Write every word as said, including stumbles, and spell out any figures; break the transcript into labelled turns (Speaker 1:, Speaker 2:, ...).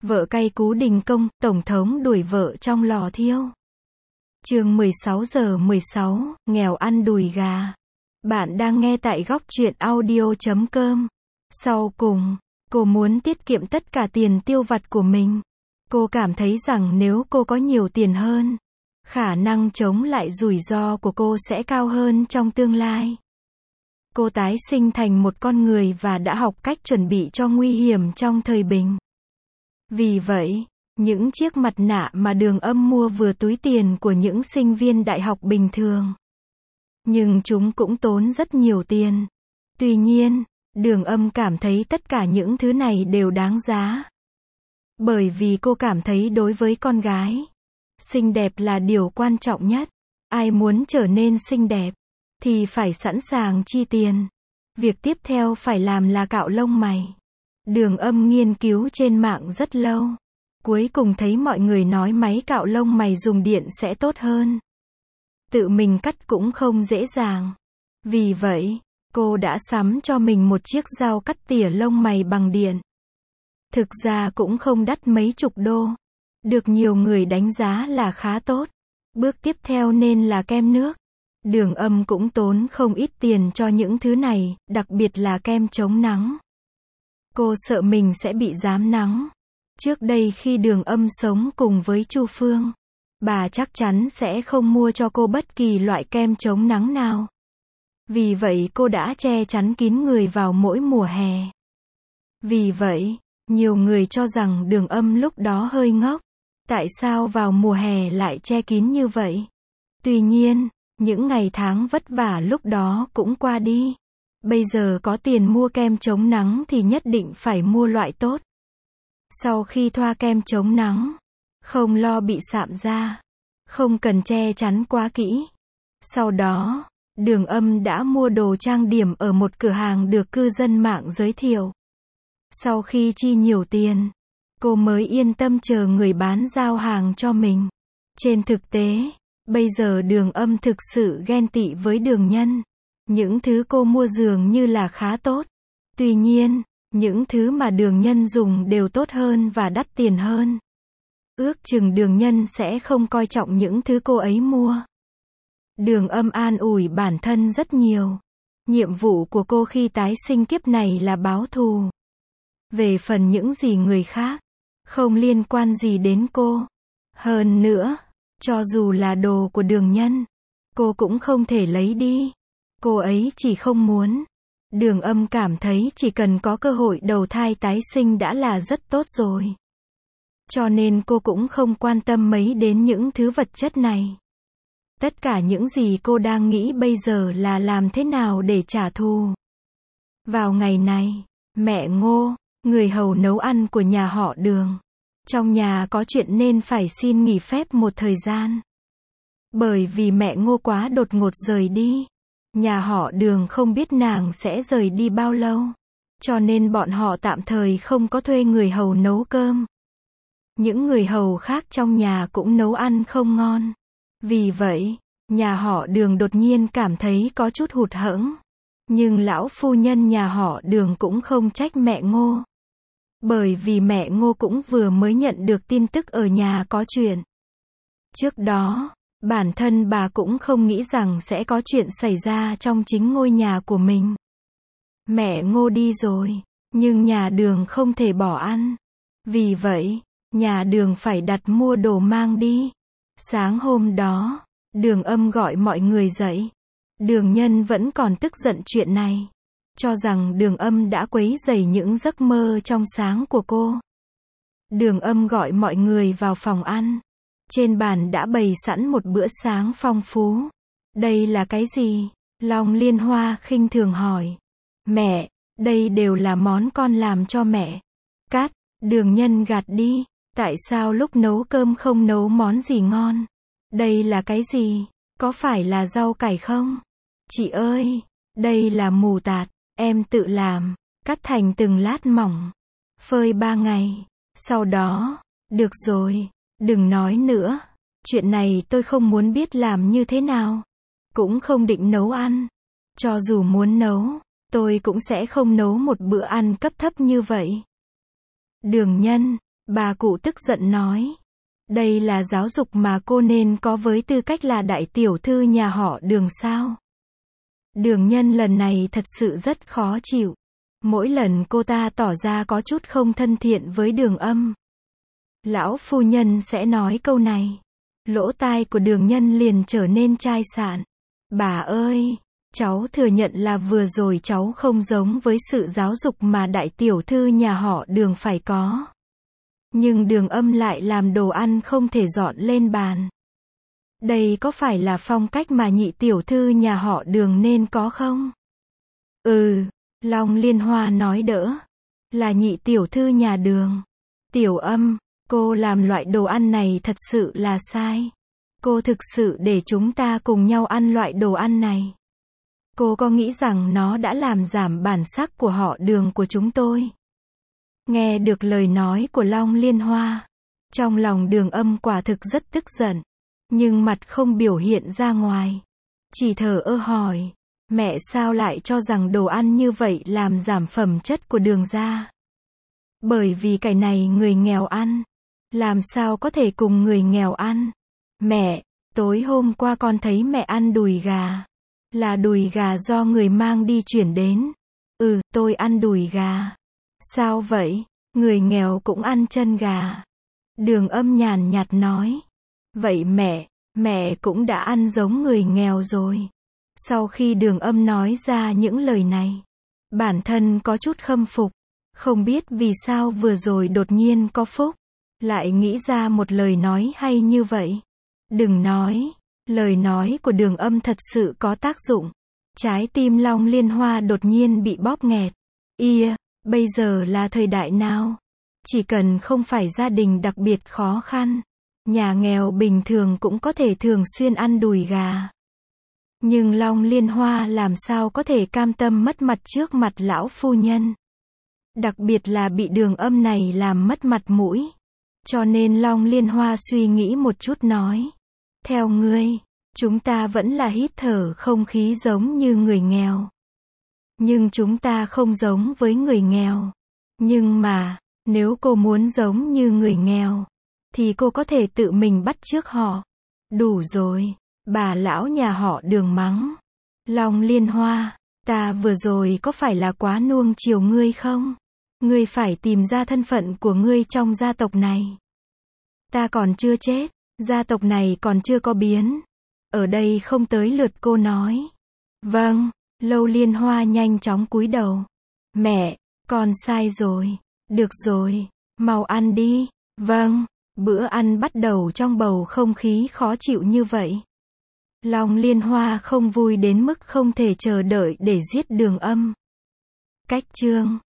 Speaker 1: Vợ cay cú đình công, tổng thống đuổi vợ trong lò thiêu. Chương mười sáu giờ mười sáu, nghèo ăn đùi gà. Bạn đang nghe tại góc truyện audio chấm com. Sau cùng, cô muốn tiết kiệm tất cả tiền tiêu vặt của mình. Cô cảm thấy rằng nếu cô có nhiều tiền hơn, khả năng chống lại rủi ro của cô sẽ cao hơn trong tương lai. Cô tái sinh thành một con người và đã học cách chuẩn bị cho nguy hiểm trong thời bình. Vì vậy, những chiếc mặt nạ mà Đường Âm mua vừa túi tiền của những sinh viên đại học bình thường. Nhưng chúng cũng tốn rất nhiều tiền. Tuy nhiên, Đường Âm cảm thấy tất cả những thứ này đều đáng giá. Bởi vì cô cảm thấy đối với con gái, xinh đẹp là điều quan trọng nhất. Ai muốn trở nên xinh đẹp, thì phải sẵn sàng chi tiền. Việc tiếp theo phải làm là cạo lông mày. Đường Âm nghiên cứu trên mạng rất lâu. Cuối cùng thấy mọi người nói máy cạo lông mày dùng điện sẽ tốt hơn. Tự mình cắt cũng không dễ dàng. Vì vậy, cô đã sắm cho mình một chiếc dao cắt tỉa lông mày bằng điện. Thực ra cũng không đắt mấy chục đô. Được nhiều người đánh giá là khá tốt. Bước tiếp theo nên là kem nước. Đường Âm cũng tốn không ít tiền cho những thứ này, đặc biệt là kem chống nắng. Cô sợ mình sẽ bị rám nắng. Trước đây khi Đường Âm sống cùng với Chu Phương, bà chắc chắn sẽ không mua cho cô bất kỳ loại kem chống nắng nào. Vì vậy cô đã che chắn kín người vào mỗi mùa hè. Vì vậy, nhiều người cho rằng Đường Âm lúc đó hơi ngốc. Tại sao vào mùa hè lại che kín như vậy? Tuy nhiên, những ngày tháng vất vả lúc đó cũng qua đi. Bây giờ có tiền mua kem chống nắng thì nhất định phải mua loại tốt. Sau khi thoa kem chống nắng, không lo bị sạm da, không cần che chắn quá kỹ. Sau đó, Đường Âm đã mua đồ trang điểm ở một cửa hàng được cư dân mạng giới thiệu. Sau khi chi nhiều tiền, cô mới yên tâm chờ người bán giao hàng cho mình. Trên thực tế, bây giờ Đường Âm thực sự ghen tị với Đường Nhân. Những thứ cô mua dường như là khá tốt. Tuy nhiên, những thứ mà Đường Nhân dùng đều tốt hơn và đắt tiền hơn. Ước chừng Đường Nhân sẽ không coi trọng những thứ cô ấy mua. Đường Âm an ủi bản thân rất nhiều. Nhiệm vụ của cô khi tái sinh kiếp này là báo thù. Về phần những gì người khác, không liên quan gì đến cô. Hơn nữa, cho dù là đồ của Đường Nhân, cô cũng không thể lấy đi. Cô ấy chỉ không muốn. Đường Âm cảm thấy chỉ cần có cơ hội đầu thai tái sinh đã là rất tốt rồi. Cho nên cô cũng không quan tâm mấy đến những thứ vật chất này. Tất cả những gì cô đang nghĩ bây giờ là làm thế nào để trả thù. Vào ngày này, mẹ Ngô, người hầu nấu ăn của nhà họ Đường, trong nhà có chuyện nên phải xin nghỉ phép một thời gian. Bởi vì mẹ Ngô quá đột ngột rời đi. Nhà họ Đường không biết nàng sẽ rời đi bao lâu. Cho nên bọn họ tạm thời không có thuê người hầu nấu cơm. Những người hầu khác trong nhà cũng nấu ăn không ngon. Vì vậy, nhà họ Đường đột nhiên cảm thấy có chút hụt hẫng. Nhưng lão phu nhân nhà họ Đường cũng không trách mẹ Ngô. Bởi vì mẹ Ngô cũng vừa mới nhận được tin tức ở nhà có chuyện. Trước đó, bản thân bà cũng không nghĩ rằng sẽ có chuyện xảy ra trong chính ngôi nhà của mình. Mẹ Ngô đi rồi, nhưng nhà Đường không thể bỏ ăn. Vì vậy, nhà Đường phải đặt mua đồ mang đi. Sáng hôm đó, Đường Âm gọi mọi người dậy. Đường Nhân vẫn còn tức giận chuyện này. Cho rằng Đường Âm đã quấy rầy những giấc mơ trong sáng của cô. Đường Âm gọi mọi người vào phòng ăn. Trên bàn đã bày sẵn một bữa sáng phong phú. Đây là cái gì? Long Liên Hoa khinh thường hỏi. Mẹ, đây đều là món con làm cho mẹ. Cát, Đường Nhân gạt đi. Tại sao lúc nấu cơm không nấu món gì ngon? Đây là cái gì? Có phải là rau cải không? Chị ơi, đây là mù tạt, em tự làm, cắt thành từng lát mỏng. Phơi ba ngày. Sau đó, được rồi, đừng nói nữa. Chuyện này tôi không muốn biết làm như thế nào. Cũng không định nấu ăn. Cho dù muốn nấu, tôi cũng sẽ không nấu một bữa ăn cấp thấp như vậy. Đường Nhân, Bà cụ tức giận nói. Đây là giáo dục mà cô nên có với tư cách là đại tiểu thư nhà họ Đường sao? Đường Nhân lần này thật sự rất khó chịu. Mỗi lần cô ta tỏ ra có chút không thân thiện với Đường Âm, lão phu nhân sẽ nói câu này. Lỗ tai của Đường Nhân liền trở nên chai sạn. Bà ơi, cháu thừa nhận là vừa rồi cháu không giống với sự giáo dục mà đại tiểu thư nhà họ Đường phải có. Nhưng Đường Âm lại làm đồ ăn không thể dọn lên bàn. Đây có phải là phong cách mà nhị tiểu thư nhà họ Đường nên có không? Ừ, Long Liên Hoa nói đỡ. Là nhị tiểu thư nhà Đường. Tiểu Âm, cô làm loại đồ ăn này thật sự là sai. Cô thực sự để chúng ta cùng nhau ăn loại đồ ăn này. Cô có nghĩ rằng nó đã làm giảm bản sắc của họ Đường của chúng tôi? Nghe được lời nói của Long Liên Hoa, trong lòng Đường Âm quả thực rất tức giận, nhưng mặt không biểu hiện ra ngoài. Chỉ thờ ơ hỏi, mẹ sao lại cho rằng đồ ăn như vậy làm giảm phẩm chất của Đường gia? Bởi vì cái này người nghèo ăn. Làm sao có thể cùng người nghèo ăn? Mẹ, tối hôm qua con thấy mẹ ăn đùi gà. Là đùi gà do người mang đi chuyển đến. Ừ, tôi ăn đùi gà. Sao vậy? Người nghèo cũng ăn chân gà. Đường Âm nhàn nhạt nói. Vậy mẹ, mẹ cũng đã ăn giống người nghèo rồi. Sau khi Đường Âm nói ra những lời này, bản thân có chút khâm phục. Không biết vì sao vừa rồi đột nhiên có phúc, lại nghĩ ra một lời nói hay như vậy. Đừng nói, lời nói của Đường Âm thật sự có tác dụng. Trái tim Long Liên Hoa đột nhiên bị bóp nghẹt. Ia, bây giờ là thời đại nào? Chỉ cần không phải gia đình đặc biệt khó khăn, nhà nghèo bình thường cũng có thể thường xuyên ăn đùi gà. Nhưng Long Liên Hoa làm sao có thể cam tâm mất mặt trước mặt lão phu nhân? Đặc biệt là bị Đường Âm này làm mất mặt mũi. Cho nên Long Liên Hoa suy nghĩ một chút nói. Theo ngươi, chúng ta vẫn là hít thở không khí giống như người nghèo. Nhưng chúng ta không giống với người nghèo. Nhưng mà, nếu cô muốn giống như người nghèo, thì cô có thể tự mình bắt chước họ. Đủ rồi, bà lão nhà họ Đường mắng. Long Liên Hoa, ta vừa rồi có phải là quá nuông chiều ngươi không? Ngươi phải tìm ra thân phận của ngươi trong gia tộc này. Ta còn chưa chết, gia tộc này còn chưa có biến. Ở đây không tới lượt cô nói. Vâng, Lâu Liên Hoa nhanh chóng cúi đầu. Mẹ, con sai rồi. Được rồi, mau ăn đi. Vâng, bữa ăn bắt đầu trong bầu không khí khó chịu như vậy. Long Liên Hoa không vui đến mức không thể chờ đợi để giết Đường Âm. Cách chương